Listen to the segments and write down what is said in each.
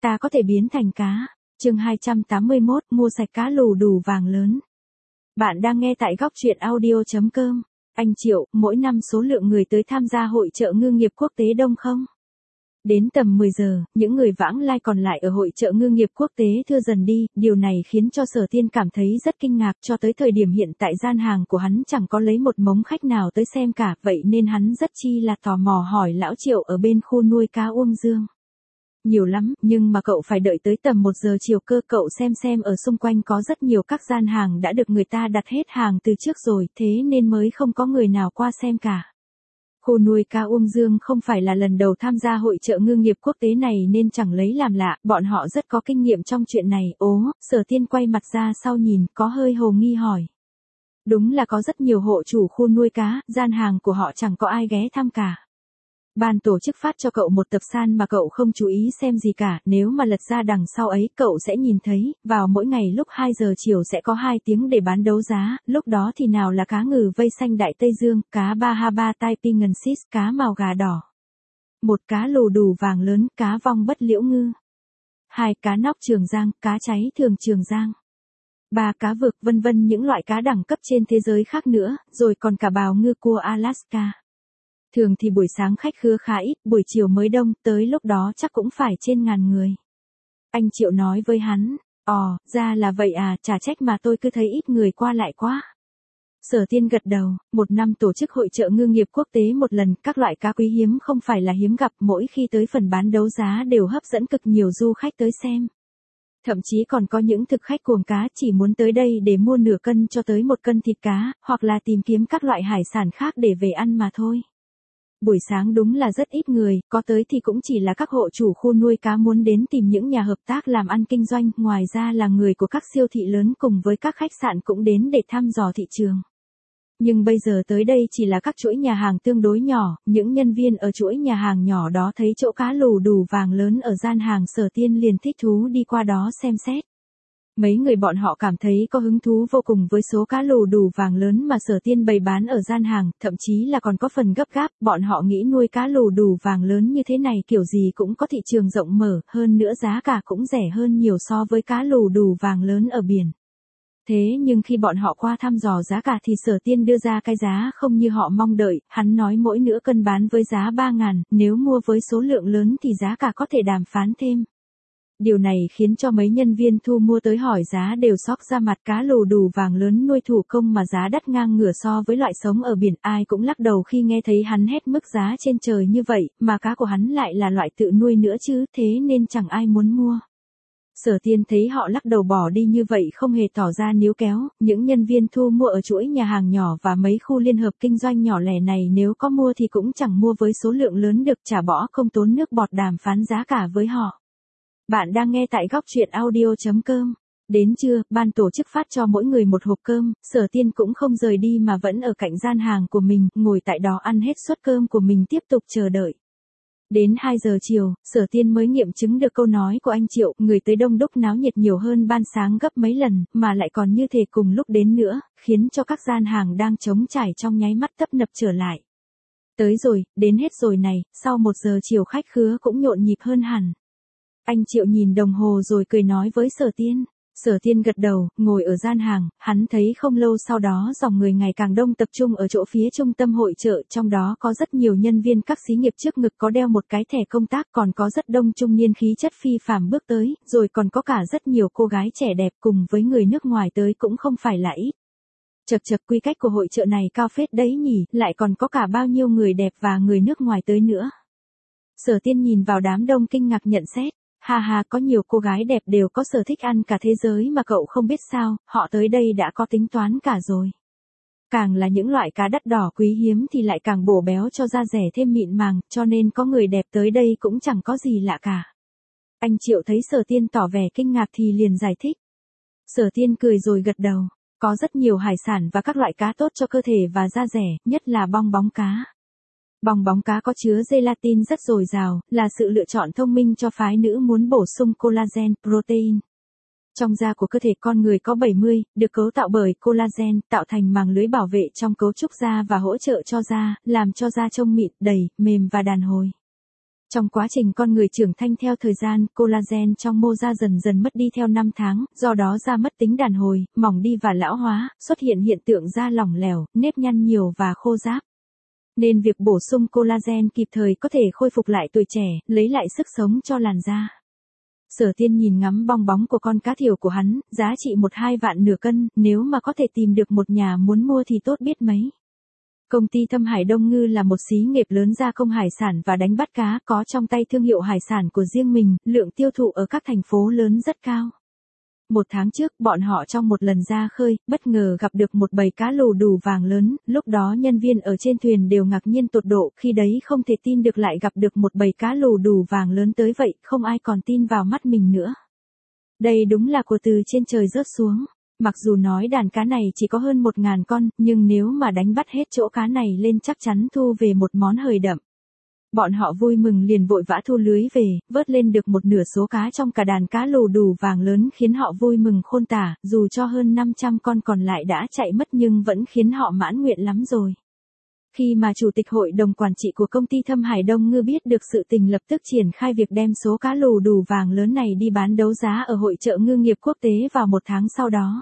Ta có thể biến thành cá. Chương 281, mua sạch cá lù đù vàng lớn. Bạn đang nghe tại góc truyện audio.com. Anh Triệu, mỗi năm số lượng người tới tham gia hội chợ ngư nghiệp quốc tế đông không? Đến tầm 10 giờ, những người vãng lai còn lại ở hội chợ ngư nghiệp quốc tế thưa dần đi, điều này khiến cho Sở Tiên cảm thấy rất kinh ngạc. Cho tới thời điểm hiện tại gian hàng của hắn chẳng có lấy một mống khách nào tới xem cả, vậy nên hắn rất chi là tò mò hỏi lão Triệu ở bên khu nuôi cá Uông Dương. Nhiều lắm, nhưng mà cậu phải đợi tới tầm 1 giờ chiều cơ. Cậu xem ở xung quanh có rất nhiều các gian hàng đã được người ta đặt hết hàng từ trước rồi, thế nên mới không có người nào qua xem cả. Khu nuôi cá Uông Dương không phải là lần đầu tham gia hội chợ ngư nghiệp quốc tế này nên chẳng lấy làm lạ, bọn họ rất có kinh nghiệm trong chuyện này. Ố, Sở Tiên quay mặt ra sau nhìn, có hơi hồ nghi hỏi. Đúng là có rất nhiều hộ chủ khu nuôi cá, gian hàng của họ chẳng có ai ghé thăm cả. Ban tổ chức phát cho cậu một tập san mà cậu không chú ý xem gì cả, nếu mà lật ra đằng sau ấy cậu sẽ nhìn thấy, vào mỗi ngày lúc 2 giờ chiều sẽ có 2 tiếng để bán đấu giá, lúc đó thì nào là cá ngừ vây xanh Đại Tây Dương, cá Bahama Taipingensis, cá mào gà đỏ. 1 cá lù đù vàng lớn, cá vong bất liễu ngư. 2 cá nóc Trường Giang, cá cháy thường Trường Giang. 3 cá vực vân vân những loại cá đẳng cấp trên thế giới khác nữa, rồi còn cả bào ngư cua Alaska. Thường thì buổi sáng khách khứa khá ít, buổi chiều mới đông, tới lúc đó chắc cũng phải trên 1000 người. Anh Triệu nói với hắn, ra là vậy à, chả trách mà tôi cứ thấy ít người qua lại quá. Sở Tiên gật đầu, một năm tổ chức hội chợ ngư nghiệp quốc tế một lần, các loại cá quý hiếm không phải là hiếm gặp, mỗi khi tới phần bán đấu giá đều hấp dẫn cực nhiều du khách tới xem. Thậm chí còn có những thực khách cuồng cá chỉ muốn tới đây để mua nửa cân cho tới 1 cân thịt cá, hoặc là tìm kiếm các loại hải sản khác để về ăn mà thôi. Buổi sáng đúng là rất ít người, có tới thì cũng chỉ là các hộ chủ khu nuôi cá muốn đến tìm những nhà hợp tác làm ăn kinh doanh, ngoài ra là người của các siêu thị lớn cùng với các khách sạn cũng đến để thăm dò thị trường. Nhưng bây giờ tới đây chỉ là các chuỗi nhà hàng tương đối nhỏ, những nhân viên ở chuỗi nhà hàng nhỏ đó thấy chỗ cá lù đù vàng lớn ở gian hàng Sở Tiên liền thích thú đi qua đó xem xét. Mấy người bọn họ cảm thấy có hứng thú vô cùng với số cá lù đù vàng lớn mà Sở Tiên bày bán ở gian hàng, thậm chí là còn có phần gấp gáp, bọn họ nghĩ nuôi cá lù đù vàng lớn như thế này kiểu gì cũng có thị trường rộng mở, hơn nữa giá cả cũng rẻ hơn nhiều so với cá lù đù vàng lớn ở biển. Thế nhưng khi bọn họ qua thăm dò giá cả thì Sở Tiên đưa ra cái giá không như họ mong đợi, hắn nói mỗi nửa cân bán với giá 3.000, nếu mua với số lượng lớn thì giá cả có thể đàm phán thêm. Điều này khiến cho mấy nhân viên thu mua tới hỏi giá đều xóc ra mặt, cá lù đù vàng lớn nuôi thủ công mà giá đắt ngang ngửa so với loại sống ở biển, ai cũng lắc đầu khi nghe thấy hắn hét mức giá trên trời như vậy, mà cá của hắn lại là loại tự nuôi nữa chứ, thế nên chẳng ai muốn mua. Sở Tiên thấy họ lắc đầu bỏ đi như vậy không hề tỏ ra níu kéo, những nhân viên thu mua ở chuỗi nhà hàng nhỏ và mấy khu liên hợp kinh doanh nhỏ lẻ này nếu có mua thì cũng chẳng mua với số lượng lớn được, trả bỏ không tốn nước bọt đàm phán giá cả với họ. Bạn đang nghe tại góc truyện audio.com. Đến trưa, ban tổ chức phát cho mỗi người một hộp cơm, Sở Tiên cũng không rời đi mà vẫn ở cạnh gian hàng của mình, ngồi tại đó ăn hết suất cơm của mình tiếp tục chờ đợi. Đến 2 giờ chiều, Sở Tiên mới nghiệm chứng được câu nói của anh Triệu, người tới đông đúc náo nhiệt nhiều hơn ban sáng gấp mấy lần, mà lại còn như thể cùng lúc đến nữa, khiến cho các gian hàng đang trống trải trong nháy mắt tấp nập trở lại. Tới rồi, đến hết rồi này, sau 1 giờ chiều khách khứa cũng nhộn nhịp hơn hẳn. Anh Triệu nhìn đồng hồ rồi cười nói với Sở Tiên. Sở Tiên gật đầu, ngồi ở gian hàng, hắn thấy không lâu sau đó dòng người ngày càng đông tập trung ở chỗ phía trung tâm hội chợ, trong đó có rất nhiều nhân viên các xí nghiệp trước ngực có đeo một cái thẻ công tác, còn có rất đông trung niên khí chất phi phàm bước tới, rồi còn có cả rất nhiều cô gái trẻ đẹp cùng với người nước ngoài tới cũng không phải là ít. Chật quy cách của hội chợ này cao phết đấy nhỉ, lại còn có cả bao nhiêu người đẹp và người nước ngoài tới nữa. Sở Tiên nhìn vào đám đông kinh ngạc nhận xét. Ha, có nhiều cô gái đẹp đều có sở thích ăn cả thế giới mà cậu không biết sao, họ tới đây đã có tính toán cả rồi. Càng là những loại cá đắt đỏ quý hiếm thì lại càng bổ béo cho da rẻ thêm mịn màng, cho nên có người đẹp tới đây cũng chẳng có gì lạ cả. Anh Triệu thấy Sở Tiên tỏ vẻ kinh ngạc thì liền giải thích. Sở Tiên cười rồi gật đầu, có rất nhiều hải sản và các loại cá tốt cho cơ thể và da rẻ, nhất là bong bóng cá. Bong bóng cá có chứa gelatin rất dồi dào, là sự lựa chọn thông minh cho phái nữ muốn bổ sung collagen, protein. Trong da của cơ thể con người có 70, được cấu tạo bởi collagen, tạo thành màng lưới bảo vệ trong cấu trúc da và hỗ trợ cho da, làm cho da trông mịn, đầy, mềm và đàn hồi. Trong quá trình con người trưởng thành theo thời gian, collagen trong mô da dần dần mất đi theo năm tháng, do đó da mất tính đàn hồi, mỏng đi và lão hóa, xuất hiện hiện tượng da lỏng lẻo, nếp nhăn nhiều và khô ráp. Nên việc bổ sung collagen kịp thời có thể khôi phục lại tuổi trẻ, lấy lại sức sống cho làn da. Sở Tiên nhìn ngắm bong bóng của con cá thiểu của hắn, giá trị 1-2 vạn nửa cân, nếu mà có thể tìm được một nhà muốn mua thì tốt biết mấy. Công ty Thâm Hải Đông Ngư là một xí nghiệp lớn gia công hải sản và đánh bắt cá, có trong tay thương hiệu hải sản của riêng mình, lượng tiêu thụ ở các thành phố lớn rất cao. 1 tháng trước, bọn họ trong một lần ra khơi, bất ngờ gặp được một bầy cá lù đù vàng lớn, lúc đó nhân viên ở trên thuyền đều ngạc nhiên tột độ, khi đấy không thể tin được lại gặp được một bầy cá lù đù vàng lớn tới vậy, không ai còn tin vào mắt mình nữa. Đây đúng là của từ trên trời rớt xuống. Mặc dù nói đàn cá này chỉ có hơn 1.000 con, nhưng nếu mà đánh bắt hết chỗ cá này lên chắc chắn thu về một món hời đậm. Bọn họ vui mừng liền vội vã thu lưới về, vớt lên được một nửa số cá trong cả đàn cá lù đù vàng lớn khiến họ vui mừng khôn tả, dù cho hơn 500 con còn lại đã chạy mất nhưng vẫn khiến họ mãn nguyện lắm rồi. Khi mà Chủ tịch Hội đồng Quản trị của công ty Thâm Hải Đông Ngư biết được sự tình lập tức triển khai việc đem số cá lù đù vàng lớn này đi bán đấu giá ở Hội chợ ngư nghiệp quốc tế vào 1 tháng sau đó.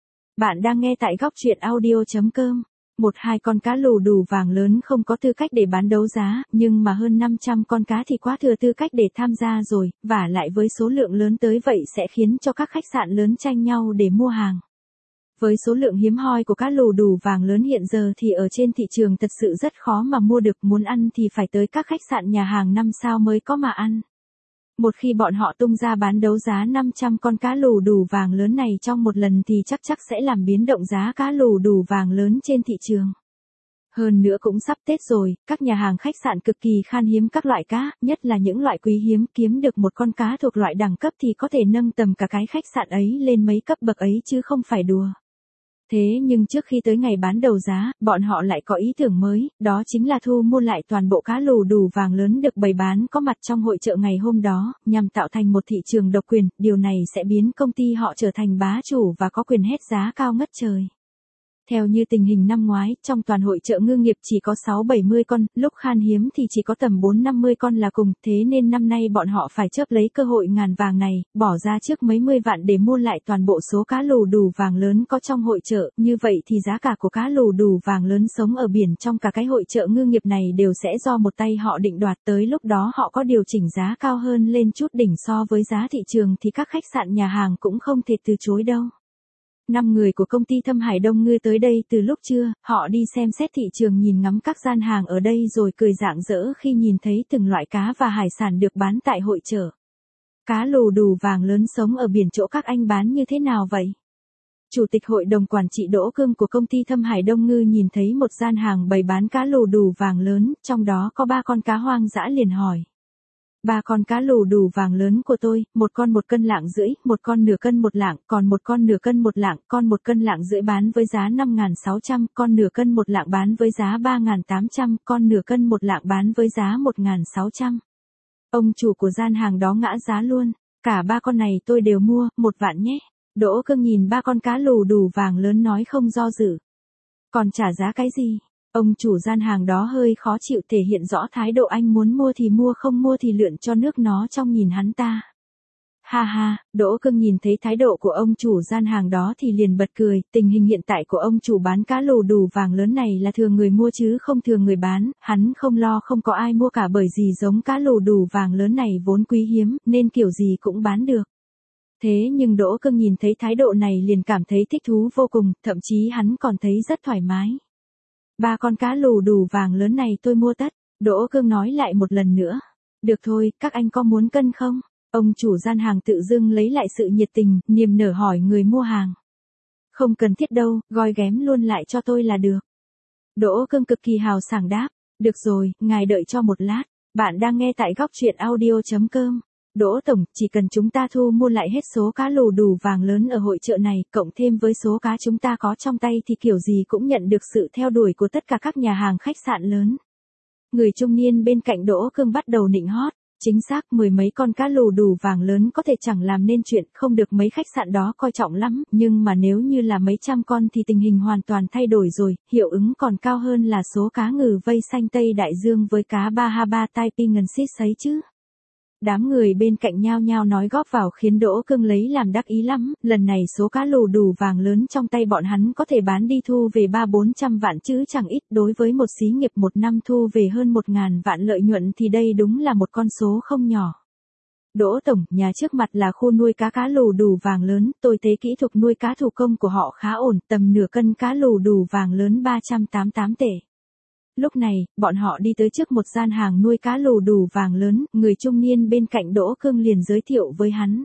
Bạn đang nghe tại góc truyện audio.com. 1-2 con cá lù đù vàng lớn không có tư cách để bán đấu giá, nhưng mà hơn 500 con cá thì quá thừa tư cách để tham gia rồi, và lại với số lượng lớn tới vậy sẽ khiến cho các khách sạn lớn tranh nhau để mua hàng. Với số lượng hiếm hoi của cá lù đù vàng lớn hiện giờ thì ở trên thị trường thật sự rất khó mà mua được, muốn ăn thì phải tới các khách sạn nhà hàng 5 sao mới có mà ăn. Một khi bọn họ tung ra bán đấu giá 500 con cá lù đù vàng lớn này trong một lần thì chắc sẽ làm biến động giá cá lù đù vàng lớn trên thị trường. Hơn nữa cũng sắp Tết rồi, các nhà hàng khách sạn cực kỳ khan hiếm các loại cá, nhất là những loại quý hiếm, kiếm được một con cá thuộc loại đẳng cấp thì có thể nâng tầm cả cái khách sạn ấy lên mấy cấp bậc ấy chứ không phải đùa. Thế nhưng trước khi tới ngày bán đầu giá, bọn họ lại có ý tưởng mới, đó chính là thu mua lại toàn bộ cá lù đù vàng lớn được bày bán có mặt trong hội chợ ngày hôm đó, nhằm tạo thành một thị trường độc quyền, điều này sẽ biến công ty họ trở thành bá chủ và có quyền hét giá cao ngất trời. Theo như tình hình năm ngoái, trong toàn hội chợ ngư nghiệp chỉ có 6-70 con, lúc khan hiếm thì chỉ có tầm 4-50 con là cùng, thế nên năm nay bọn họ phải chớp lấy cơ hội ngàn vàng này, bỏ ra trước mấy mươi vạn để mua lại toàn bộ số cá lù đù vàng lớn có trong hội chợ, như vậy thì giá cả của cá lù đù vàng lớn sống ở biển trong cả cái hội chợ ngư nghiệp này đều sẽ do một tay họ định đoạt, tới lúc đó họ có điều chỉnh giá cao hơn lên chút đỉnh so với giá thị trường thì các khách sạn nhà hàng cũng không thể từ chối đâu. 5 người của công ty Thâm Hải Đông Ngư tới đây từ lúc trưa, họ đi xem xét thị trường nhìn ngắm các gian hàng ở đây rồi cười rạng rỡ khi nhìn thấy từng loại cá và hải sản được bán tại hội chợ. Cá lù đù vàng lớn sống ở biển chỗ các anh bán như thế nào vậy? Chủ tịch Hội đồng Quản trị Đỗ Cương của công ty Thâm Hải Đông Ngư nhìn thấy một gian hàng bày bán cá lù đù vàng lớn, trong đó có 3 con cá hoang dã liền hỏi. 3 con cá lù đù vàng lớn của tôi, một con 1 cân lạng rưỡi, một con nửa cân 1 lạng, còn một con nửa cân 1 lạng, con 1 cân lạng rưỡi bán với giá 5.600, con nửa cân 1 lạng bán với giá 3.800, con nửa cân 1 lạng bán với giá 1.600. Ông chủ của gian hàng đó ngã giá luôn, cả 3 con này tôi đều mua, 1 vạn nhé. Đỗ Cương nhìn 3 con cá lù đù vàng lớn nói không do dự. Còn trả giá cái gì? Ông chủ gian hàng đó hơi khó chịu thể hiện rõ thái độ anh muốn mua thì mua không mua thì lượn cho nước nó trong nhìn hắn ta. Ha ha, Đỗ Cương nhìn thấy thái độ của ông chủ gian hàng đó thì liền bật cười, tình hình hiện tại của ông chủ bán cá lù đù vàng lớn này là thường người mua chứ không thường người bán, hắn không lo không có ai mua cả bởi vì giống cá lù đù vàng lớn này vốn quý hiếm nên kiểu gì cũng bán được. Thế nhưng Đỗ Cương nhìn thấy thái độ này liền cảm thấy thích thú vô cùng, thậm chí hắn còn thấy rất thoải mái. 3 con cá lù đù vàng lớn này tôi mua tất, Đỗ Cương nói lại một lần nữa. Được thôi, các anh có muốn cân không? Ông chủ gian hàng tự dưng lấy lại sự nhiệt tình, niềm nở hỏi người mua hàng. Không cần thiết đâu, gói ghém luôn lại cho tôi là được. Đỗ Cương cực kỳ hào sảng đáp. Được rồi, ngài đợi cho một lát, bạn đang nghe tại góc truyện audio.com. Đỗ Tổng, chỉ cần chúng ta thu mua lại hết số cá lù đù vàng lớn ở hội chợ này, cộng thêm với số cá chúng ta có trong tay thì kiểu gì cũng nhận được sự theo đuổi của tất cả các nhà hàng khách sạn lớn. Người trung niên bên cạnh Đỗ Cương bắt đầu nịnh hót. Chính xác, mười mấy con cá lù đù vàng lớn có thể chẳng làm nên chuyện, không được mấy khách sạn đó coi trọng lắm, nhưng mà nếu như là mấy trăm con thì tình hình hoàn toàn thay đổi rồi, hiệu ứng còn cao hơn là số cá ngừ vây xanh Tây Đại Dương với cá Bahama Taipinghensis ấy chứ. Đám người bên cạnh nhao nhao nói góp vào khiến Đỗ Cương lấy làm đắc ý lắm, lần này số cá lù đù vàng lớn trong tay bọn hắn có thể bán đi thu về 300-400 vạn chứ chẳng ít, đối với một xí nghiệp một năm thu về hơn 1.000 vạn lợi nhuận thì đây đúng là một con số không nhỏ. Đỗ Tổng, nhà trước mặt là khu nuôi cá lù đù vàng lớn, tôi thấy kỹ thuật nuôi cá thủ công của họ khá ổn, tầm nửa cân cá lù đù vàng lớn 388 tệ. Lúc này, bọn họ đi tới trước một gian hàng nuôi cá lù đù vàng lớn, người trung niên bên cạnh Đỗ Cương liền giới thiệu với hắn.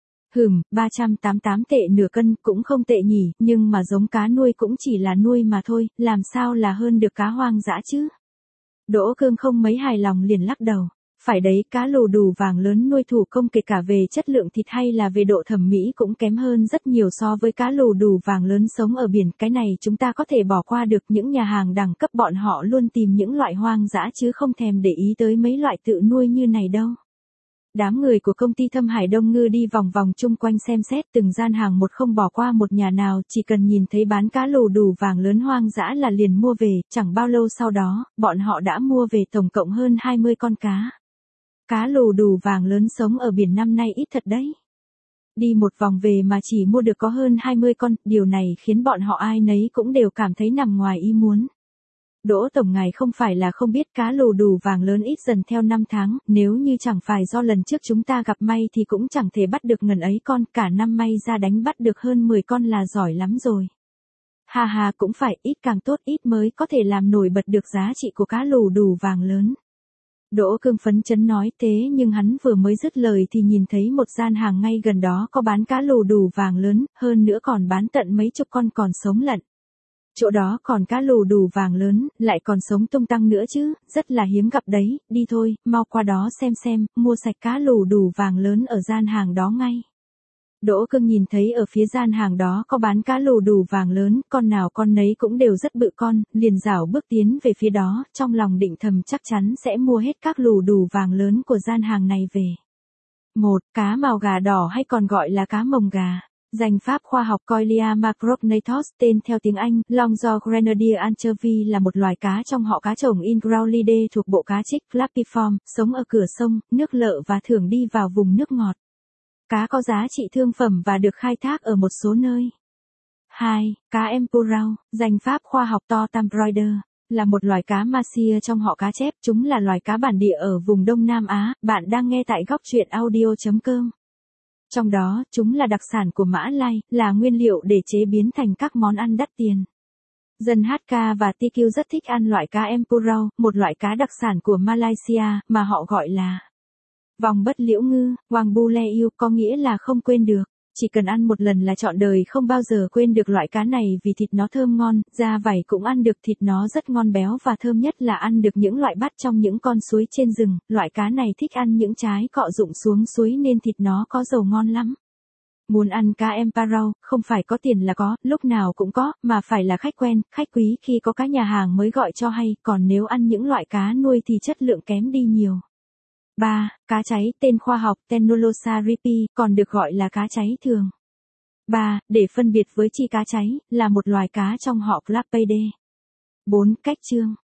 388 tệ nửa cân cũng không tệ nhỉ, nhưng mà giống cá nuôi cũng chỉ là nuôi mà thôi, làm sao là hơn được cá hoang dã chứ? Đỗ Cương không mấy hài lòng liền lắc đầu. Phải đấy, cá lù đù vàng lớn nuôi thủ công kể cả về chất lượng thịt hay là về độ thẩm mỹ cũng kém hơn rất nhiều so với cá lù đù vàng lớn sống ở biển. Cái này chúng ta có thể bỏ qua được, những nhà hàng đẳng cấp bọn họ luôn tìm những loại hoang dã chứ không thèm để ý tới mấy loại tự nuôi như này đâu. Đám người của công ty Thâm Hải Đông Ngư đi vòng vòng chung quanh xem xét từng gian hàng một, không bỏ qua một nhà nào, chỉ cần nhìn thấy bán cá lù đù vàng lớn hoang dã là liền mua về, chẳng bao lâu sau đó, bọn họ đã mua về tổng cộng hơn 20 con cá. Cá lù đù vàng lớn sống ở biển năm nay ít thật đấy. Đi một vòng về mà chỉ mua được có hơn 20 con, điều này khiến bọn họ ai nấy cũng đều cảm thấy nằm ngoài ý muốn. Đỗ Tổng ngài không phải là không biết cá lù đù vàng lớn ít dần theo năm tháng, nếu như chẳng phải do lần trước chúng ta gặp may thì cũng chẳng thể bắt được ngần ấy con, cả năm may ra đánh bắt được hơn 10 con là giỏi lắm rồi. Ha ha, cũng phải, ít càng tốt, ít mới có thể làm nổi bật được giá trị của cá lù đù vàng lớn. Đỗ Cương phấn chấn nói thế nhưng hắn vừa mới dứt lời thì nhìn thấy một gian hàng ngay gần đó có bán cá lù đù vàng lớn, hơn nữa còn bán tận mấy chục con còn sống lận. Chỗ đó còn cá lù đù vàng lớn, lại còn sống tung tăng nữa chứ, rất là hiếm gặp đấy, đi thôi, mau qua đó xem, mua sạch cá lù đù vàng lớn ở gian hàng đó ngay. Đỗ Cương nhìn thấy ở phía gian hàng đó có bán cá lù đù vàng lớn, con nào con nấy cũng đều rất bự con, liền rảo bước tiến về phía đó, trong lòng định thầm chắc chắn sẽ mua hết các lù đù vàng lớn của gian hàng này về. 1. Cá mào gà đỏ hay còn gọi là cá mồng gà. Danh pháp khoa học Coelia macrognathos, tên theo tiếng Anh, Longjaw Grenadier anchovy là một loài cá trong họ cá chồng Ingraulidae thuộc bộ cá trích Flapiform, sống ở cửa sông, nước lợ và thường đi vào vùng nước ngọt. Cá có giá trị thương phẩm và được khai thác ở một số nơi. 2. Cá Emperau, danh pháp khoa học Totamproider, là một loài cá Masia trong họ cá chép, chúng là loài cá bản địa ở vùng Đông Nam Á, bạn đang nghe tại góc truyện audio.com. Trong đó, chúng là đặc sản của Mã Lai, là nguyên liệu để chế biến thành các món ăn đắt tiền. Dân HK và TQ rất thích ăn loại cá Emperau, một loại cá đặc sản của Malaysia, mà họ gọi là vòng bất liễu ngư, Wang Bu Le Yêu, có nghĩa là không quên được. Chỉ cần ăn một lần là trọn đời không bao giờ quên được loại cá này vì thịt nó thơm ngon, da vảy cũng ăn được, thịt nó rất ngon béo và thơm nhất là ăn được những loại bắt trong những con suối trên rừng, loại cá này thích ăn những trái cọ rụng xuống suối nên thịt nó có dầu ngon lắm. Muốn ăn cá Emperau, không phải có tiền là có, lúc nào cũng có, mà phải là khách quen, khách quý khi có cá nhà hàng mới gọi cho hay, còn nếu ăn những loại cá nuôi thì chất lượng kém đi nhiều. 3. Cá cháy, tên khoa học Tenolosa ripi, còn được gọi là cá cháy thường. 3. Để phân biệt với chi cá cháy, là một loài cá trong họ Clapeidae. 4. Cách chương.